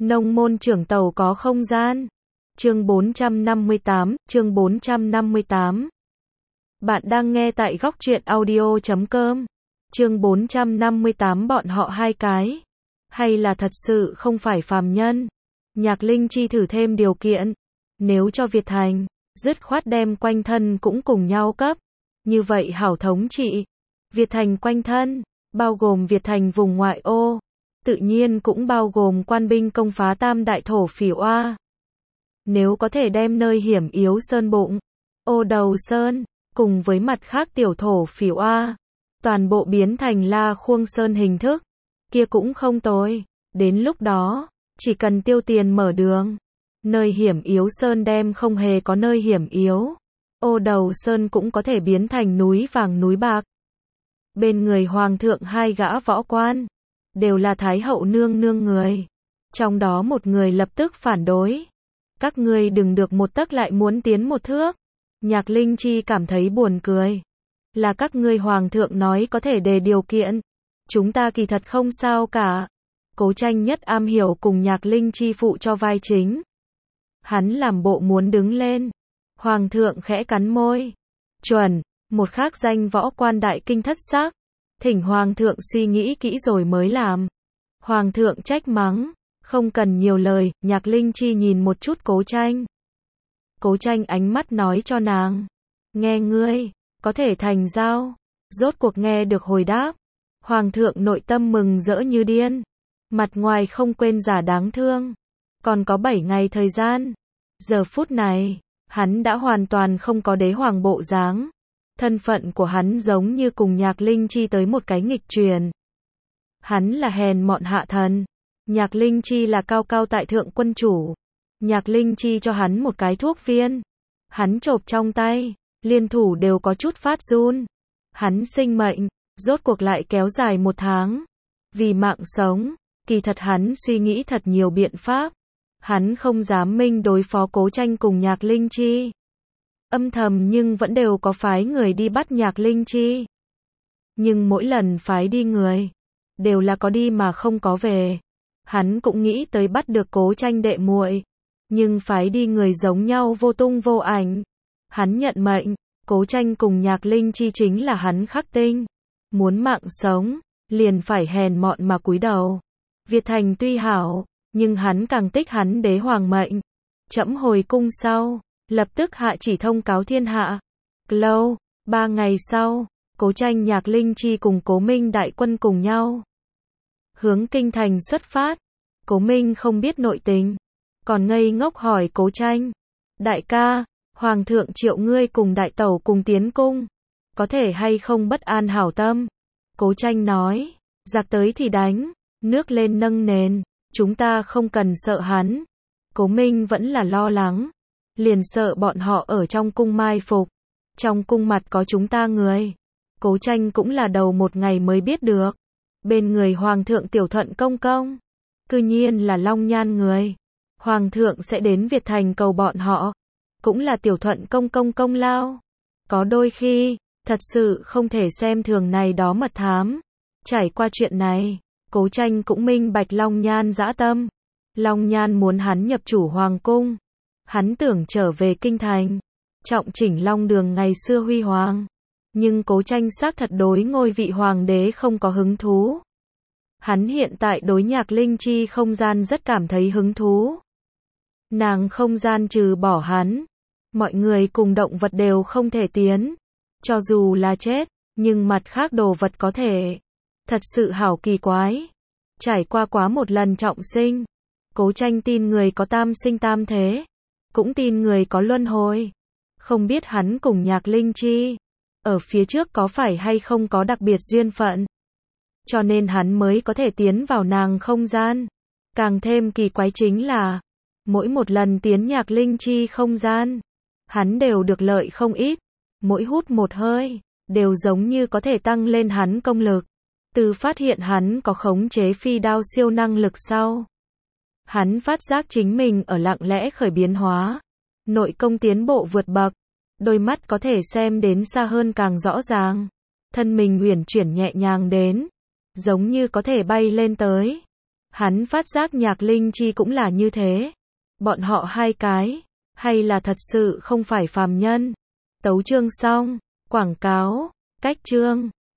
Nông môn trưởng tàu có không gian. Chương 458. Bạn đang nghe tại góc truyện audio.com. Chương 458 bọn họ hai cái. Hay là thật sự không phải phàm nhân? Nhạc Linh Chi thử thêm điều kiện. Nếu cho Việt Thành, dứt khoát đem quanh thân cũng cùng nhau cấp. Như vậy hảo thống trị. Việt Thành quanh thân, bao gồm Việt Thành vùng ngoại ô. Tự nhiên cũng bao gồm quan binh công phá tam đại thổ phỉ oa. Nếu có thể đem nơi hiểm yếu sơn bụng, ô đầu sơn, cùng với mặt khác tiểu thổ phỉ oa, toàn bộ biến thành La Khuông Sơn hình thức, kia cũng không tồi. Đến lúc đó, chỉ cần tiêu tiền mở đường, nơi hiểm yếu sơn đem không hề có nơi hiểm yếu. Ô đầu sơn cũng có thể biến thành núi vàng núi bạc. Bên người hoàng thượng hai gã võ quan, đều là Thái hậu nương nương người. Trong đó một người lập tức phản đối. Các ngươi đừng được một tấc lại muốn tiến một thước. Nhạc Linh Chi cảm thấy buồn cười. Là các ngươi hoàng thượng nói có thể đề điều kiện. Chúng ta kỳ thật không sao cả. Cố Tranh nhất am hiểu cùng Nhạc Linh Chi phụ cho vai chính. Hắn làm bộ muốn đứng lên. Hoàng thượng khẽ cắn môi. Chuẩn, một khác danh võ quan đại kinh thất sắc. Thỉnh hoàng thượng suy nghĩ kỹ rồi mới làm. Hoàng thượng trách mắng. Không cần nhiều lời, Nhạc Linh Chi nhìn một chút Cố Tranh. Cố Tranh ánh mắt nói cho nàng. Nghe ngươi, có thể thành giao. Rốt cuộc nghe được hồi đáp. Hoàng thượng nội tâm mừng rỡ như điên. Mặt ngoài không quên giả đáng thương. Còn có 7 ngày thời gian. Giờ phút này, hắn đã hoàn toàn không có đế hoàng bộ dáng. Thân phận của hắn giống như cùng Nhạc Linh Chi tới một cái nghịch truyền. Hắn là hèn mọn hạ thần. Nhạc Linh Chi là cao cao tại thượng quân chủ. Nhạc Linh Chi cho hắn một cái thuốc viên. Hắn chộp trong tay, liên thủ đều có chút phát run. Hắn sinh mệnh, rốt cuộc lại kéo dài 1 tháng. Vì mạng sống, kỳ thật hắn suy nghĩ thật nhiều biện pháp. Hắn không dám minh đối phó Cố Tranh cùng Nhạc Linh Chi. Âm thầm nhưng vẫn đều có phái người đi bắt Nhạc Linh Chi. Nhưng mỗi lần phái đi người, đều là có đi mà không có về. Hắn cũng nghĩ tới bắt được Cố Tranh đệ muội, nhưng phái đi người giống nhau vô tung vô ảnh. Hắn nhận mệnh, Cố Tranh cùng Nhạc Linh Chi chính là hắn khắc tinh. Muốn mạng sống, liền phải hèn mọn mà cúi đầu. Việt Thành tuy hảo, nhưng hắn càng tích hắn đế hoàng mệnh. Trẫm hồi cung sau, lập tức hạ chỉ thông cáo thiên hạ. Lâu, 3 ngày sau, Cố Tranh Nhạc Linh Chi cùng Cố Minh đại quân cùng nhau hướng kinh thành xuất phát. Cố Minh không biết nội tình, còn ngây ngốc hỏi Cố Tranh. Đại ca, hoàng thượng triệu ngươi cùng đại tẩu cùng tiến cung, có thể hay không bất an hảo tâm? Cố Tranh nói, giặc tới thì đánh, nước lên nâng nền, chúng ta không cần sợ hắn. Cố Minh vẫn là lo lắng, liền sợ bọn họ ở trong cung mai phục. Trong cung mặt có chúng ta người. Cố Tranh cũng là đầu một ngày mới biết được. Bên người hoàng thượng Tiểu Thuận công công, cư nhiên là Long Nhan người. Hoàng thượng sẽ đến Việt Thành cầu bọn họ, cũng là Tiểu Thuận công công công lao. Có đôi khi, thật sự không thể xem thường này đó mật thám. Trải qua chuyện này, Cố Tranh cũng minh bạch Long Nhan dã tâm. Long Nhan muốn hắn nhập chủ hoàng cung. Hắn tưởng trở về kinh thành, trọng chỉnh Long Đường ngày xưa huy hoàng. Nhưng Cố Tranh xác thật đối ngôi vị hoàng đế không có hứng thú. Hắn hiện tại đối Nhạc Linh Chi không gian rất cảm thấy hứng thú. Nàng không gian trừ bỏ hắn, mọi người cùng động vật đều không thể tiến. Cho dù là chết, nhưng mặt khác đồ vật có thể. Thật sự hảo kỳ quái. Trải qua quá một lần trọng sinh, Cố Tranh tin người có tam sinh tam thế, cũng tin người có luân hồi. Không biết hắn cùng Nhạc Linh Chi ở phía trước có phải hay không có đặc biệt duyên phận, cho nên hắn mới có thể tiến vào nàng không gian. Càng thêm kỳ quái chính là, mỗi một lần tiến Nhạc Linh Chi không gian, hắn đều được lợi không ít. Mỗi hút một hơi, đều giống như có thể tăng lên hắn công lực. Từ phát hiện hắn có khống chế phi đao siêu năng lực sau, hắn phát giác chính mình ở lặng lẽ khởi biến hóa. Nội công tiến bộ vượt bậc, đôi mắt có thể xem đến xa hơn càng rõ ràng. Thân mình uyển chuyển nhẹ nhàng đến, giống như có thể bay lên tới. Hắn phát giác Nhạc Linh Chi cũng là như thế. Bọn họ hai cái, hay là thật sự không phải phàm nhân. Tấu chương xong, quảng cáo, cách chương.